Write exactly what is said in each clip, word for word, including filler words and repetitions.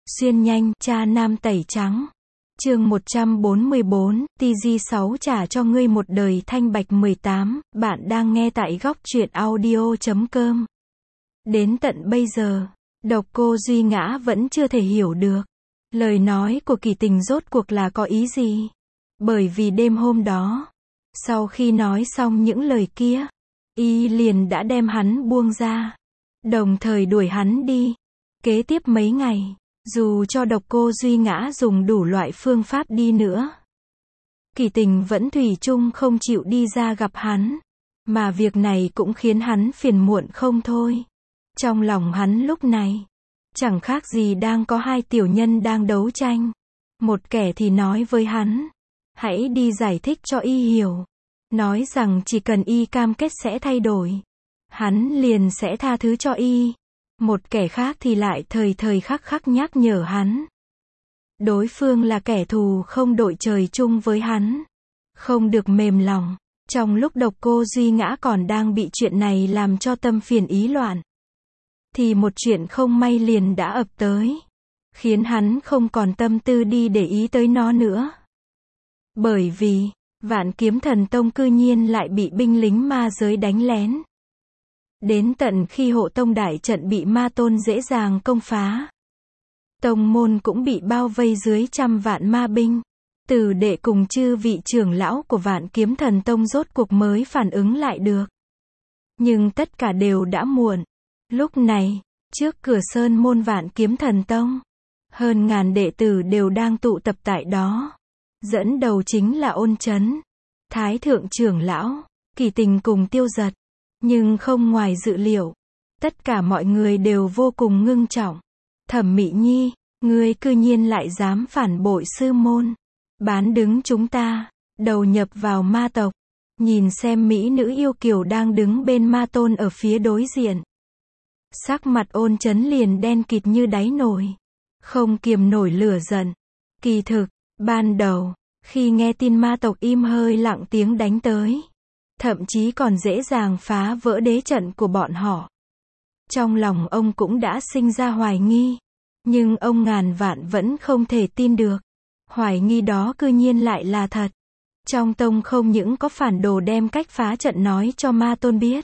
Xuyên nhanh, cha nam tẩy trắng. Chương một trăm bốn mươi bốn, T G sáu trả cho ngươi một đời thanh bạch mười tám, bạn đang nghe tại góc truyện audio chấm com. Đến tận bây giờ, Độc Cô Duy Ngã vẫn chưa thể hiểu được lời nói của Kỳ Tình rốt cuộc là có ý gì. Bởi vì đêm hôm đó, sau khi nói xong những lời kia, y liền đã đem hắn buông ra, đồng thời đuổi hắn đi. Kế tiếp mấy ngày, dù cho Độc Cô Duy Ngã dùng đủ loại phương pháp đi nữa, Kỳ Tình vẫn thủy chung không chịu đi ra gặp hắn, mà việc này cũng khiến hắn phiền muộn không thôi. Trong lòng hắn lúc này, chẳng khác gì đang có hai tiểu nhân đang đấu tranh. Một kẻ thì nói với hắn, hãy đi giải thích cho y hiểu, nói rằng chỉ cần y cam kết sẽ thay đổi, hắn liền sẽ tha thứ cho y. Một kẻ khác thì lại thời thời khắc khắc nhắc nhở hắn, đối phương là kẻ thù không đội trời chung với hắn, không được mềm lòng. Trong lúc Độc Cô Duy Ngã còn đang bị chuyện này làm cho tâm phiền ý loạn, thì một chuyện không may liền đã ập tới, khiến hắn không còn tâm tư đi để ý tới nó nữa. Bởi vì, Vạn Kiếm Thần Tông cư nhiên lại bị binh lính ma giới đánh lén. Đến tận khi hộ tông đại trận bị ma tôn dễ dàng công phá, tông môn cũng bị bao vây dưới trăm vạn ma binh. Tử đệ cùng chư vị trưởng lão của Vạn Kiếm Thần Tông rốt cuộc mới phản ứng lại được. Nhưng tất cả đều đã muộn. Lúc này, trước cửa sơn môn Vạn Kiếm Thần Tông, hơn ngàn đệ tử đều đang tụ tập tại đó. Dẫn đầu chính là Ôn Chấn, Thái thượng trưởng lão, Kỳ Tình cùng Tiêu Giật. Nhưng không ngoài dự liệu, tất cả mọi người đều vô cùng ngưng trọng. Thẩm Mị Nhi, ngươi cư nhiên lại dám phản bội sư môn, bán đứng chúng ta, đầu nhập vào ma tộc. Nhìn xem mỹ nữ yêu kiều đang đứng bên ma tôn ở phía đối diện, sắc mặt Ôn Chấn liền đen kịt như đáy nồi, không kiềm nổi lửa giận. Kỳ thực, ban đầu, khi nghe tin ma tộc im hơi lặng tiếng đánh tới, thậm chí còn dễ dàng phá vỡ đế trận của bọn họ, trong lòng ông cũng đã sinh ra hoài nghi. Nhưng ông ngàn vạn vẫn không thể tin được, hoài nghi đó cư nhiên lại là thật. Trong tông không những có phản đồ đem cách phá trận nói cho ma tôn biết,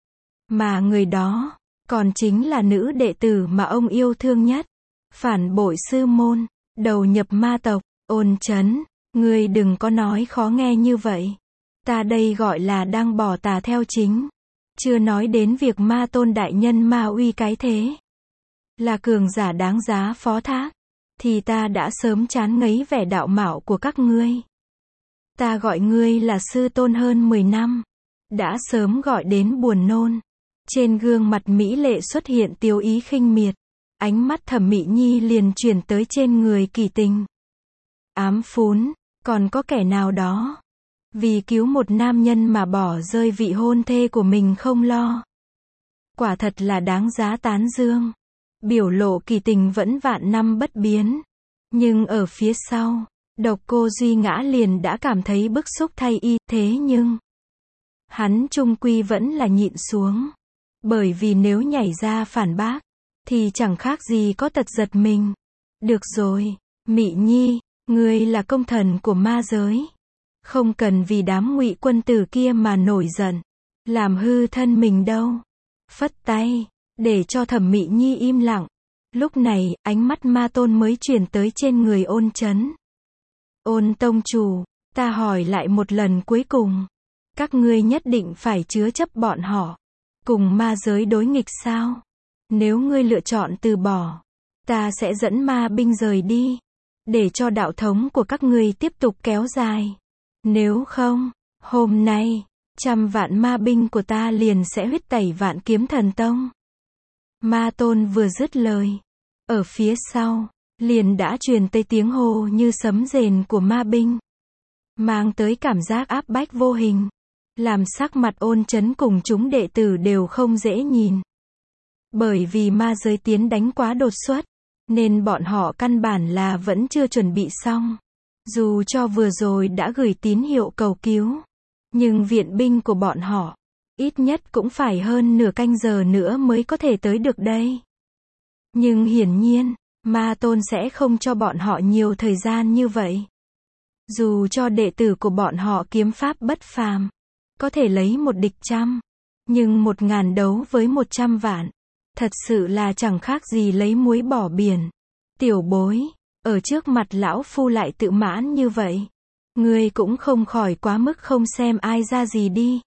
mà người đó còn chính là nữ đệ tử mà ông yêu thương nhất. Phản bội sư môn, đầu nhập ma tộc. Ôn Chấn, ngươi đừng có nói khó nghe như vậy. Ta đây gọi là đang bỏ tà theo chính. Chưa nói đến việc ma tôn đại nhân ma uy cái thế, là cường giả đáng giá phó thác, thì ta đã sớm chán ngấy vẻ đạo mạo của các ngươi. Ta gọi ngươi là sư tôn hơn mười năm, đã sớm gọi đến buồn nôn. Trên gương mặt mỹ lệ xuất hiện tiêu ý khinh miệt, ánh mắt Thẩm Mị Nhi liền chuyển tới trên người Kỳ Tình. Ám phún, còn có kẻ nào đó vì cứu một nam nhân mà bỏ rơi vị hôn thê của mình không lo. Quả thật là đáng giá tán dương. Biểu lộ Kỳ Tình vẫn vạn năm bất biến. Nhưng ở phía sau, Độc Cô Duy Ngã liền đã cảm thấy bức xúc thay y. Thế nhưng, hắn chung quy vẫn là nhịn xuống. Bởi vì nếu nhảy ra phản bác, thì chẳng khác gì có tật giật mình. Được rồi, Mị Nhi, ngươi là công thần của ma giới, không cần vì đám ngụy quân tử kia mà nổi giận, làm hư thân mình đâu. Phất tay, để cho Thẩm Mị Nhi im lặng. Lúc này, ánh mắt ma tôn mới chuyển tới trên người Ôn Chấn. Ôn tông chủ, ta hỏi lại một lần cuối cùng, các ngươi nhất định phải chứa chấp bọn họ, cùng ma giới đối nghịch sao? Nếu ngươi lựa chọn từ bỏ, ta sẽ dẫn ma binh rời đi, để cho đạo thống của các ngươi tiếp tục kéo dài. Nếu không, hôm nay, trăm vạn ma binh của ta liền sẽ huyết tẩy Vạn Kiếm Thần Tông. Ma tôn vừa dứt lời, ở phía sau, liền đã truyền tới tiếng hô như sấm rền của ma binh, mang tới cảm giác áp bách vô hình, làm sắc mặt Ôn Chấn cùng chúng đệ tử đều không dễ nhìn. Bởi vì ma giới tiến đánh quá đột xuất, nên bọn họ căn bản là vẫn chưa chuẩn bị xong. Dù cho vừa rồi đã gửi tín hiệu cầu cứu, nhưng viện binh của bọn họ, ít nhất cũng phải hơn nửa canh giờ nữa mới có thể tới được đây. Nhưng hiển nhiên, Ma Tôn sẽ không cho bọn họ nhiều thời gian như vậy. Dù cho đệ tử của bọn họ kiếm pháp bất phàm, có thể lấy một địch trăm, nhưng một ngàn đấu với một trăm vạn, thật sự là chẳng khác gì lấy muối bỏ biển. Tiểu bối, ở trước mặt lão phu lại tự mãn như vậy. Ngươi cũng không khỏi quá mức không xem ai ra gì đi.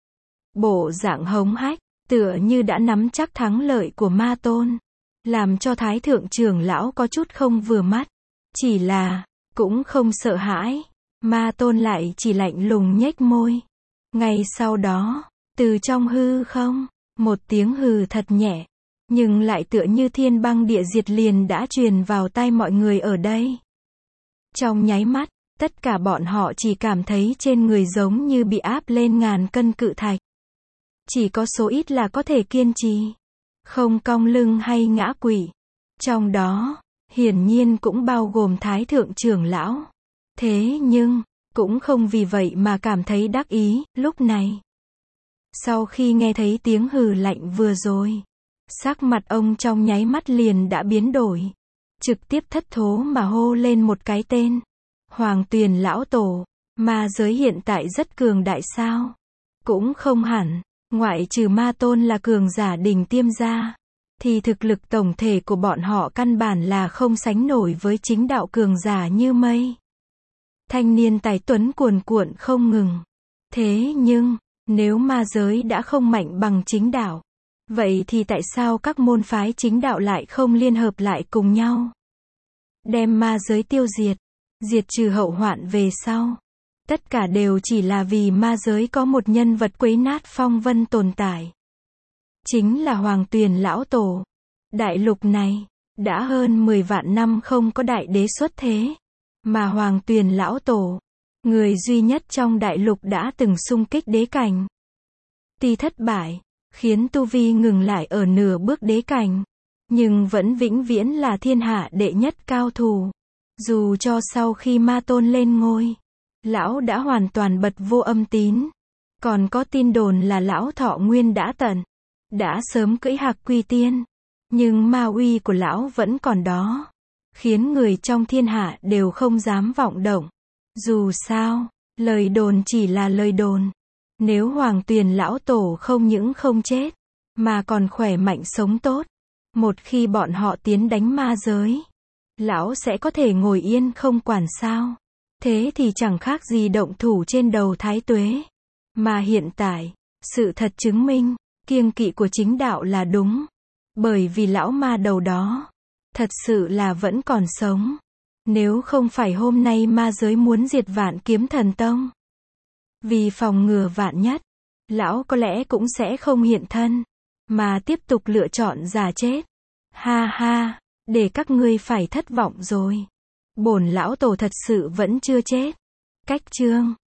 Bộ dạng hống hách, tựa như đã nắm chắc thắng lợi của Ma Tôn, làm cho Thái thượng trưởng lão có chút không vừa mắt. Chỉ là, cũng không sợ hãi. Ma Tôn lại chỉ lạnh lùng nhếch môi. Ngay sau đó, từ trong hư không, một tiếng hừ thật nhẹ, nhưng lại tựa như thiên băng địa diệt liền đã truyền vào tai mọi người ở đây. Trong nháy mắt, tất cả bọn họ chỉ cảm thấy trên người giống như bị áp lên ngàn cân cự thạch. Chỉ có số ít là có thể kiên trì, không cong lưng hay ngã quỵ. Trong đó, hiển nhiên cũng bao gồm Thái thượng trưởng lão. Thế nhưng, cũng không vì vậy mà cảm thấy đắc ý, lúc này. Sau khi nghe thấy tiếng hừ lạnh vừa rồi, sắc mặt ông trong nháy mắt liền đã biến đổi. Trực tiếp thất thố mà hô lên một cái tên. Hoàng Tuyền lão tổ, ma giới hiện tại rất cường đại sao? Cũng không hẳn, ngoại trừ Ma Tôn là cường giả đỉnh tiêm ra, thì thực lực tổng thể của bọn họ căn bản là không sánh nổi với chính đạo cường giả như mây. Thanh niên tài tuấn cuồn cuộn không ngừng. Thế nhưng, nếu ma giới đã không mạnh bằng chính đạo, vậy thì tại sao các môn phái chính đạo lại không liên hợp lại cùng nhau? Đem ma giới tiêu diệt, diệt trừ hậu hoạn về sau. Tất cả đều chỉ là vì ma giới có một nhân vật quấy nát phong vân tồn tại. Chính là Hoàng Tuyền lão tổ. Đại lục này, đã hơn mười vạn năm không có đại đế xuất thế. Mà Hoàng Tuyền lão tổ, người duy nhất trong đại lục đã từng xung kích đế cảnh. Tuy thất bại, khiến tu vi ngừng lại ở nửa bước đế cảnh, nhưng vẫn vĩnh viễn là thiên hạ đệ nhất cao thủ. Dù cho sau khi Ma Tôn lên ngôi, lão đã hoàn toàn bật vô âm tín. Còn có tin đồn là lão thọ nguyên đã tận, đã sớm cưỡi hạc quy tiên. Nhưng ma uy của lão vẫn còn đó, khiến người trong thiên hạ đều không dám vọng động. Dù sao, lời đồn chỉ là lời đồn. Nếu Hoàng Tuyền lão tổ không những không chết, mà còn khỏe mạnh sống tốt, một khi bọn họ tiến đánh ma giới, lão sẽ có thể ngồi yên không quản sao. Thế thì chẳng khác gì động thủ trên đầu Thái Tuế. Mà hiện tại, sự thật chứng minh, kiêng kỵ của chính đạo là đúng. Bởi vì lão ma đầu đó, thật sự là vẫn còn sống. Nếu không phải hôm nay ma giới muốn diệt Vạn Kiếm Thần Tông, vì phòng ngừa vạn nhất, lão có lẽ cũng sẽ không hiện thân, mà tiếp tục lựa chọn giả chết. Ha ha, để các ngươi phải thất vọng rồi. Bổn lão tổ thật sự vẫn chưa chết. Cách chương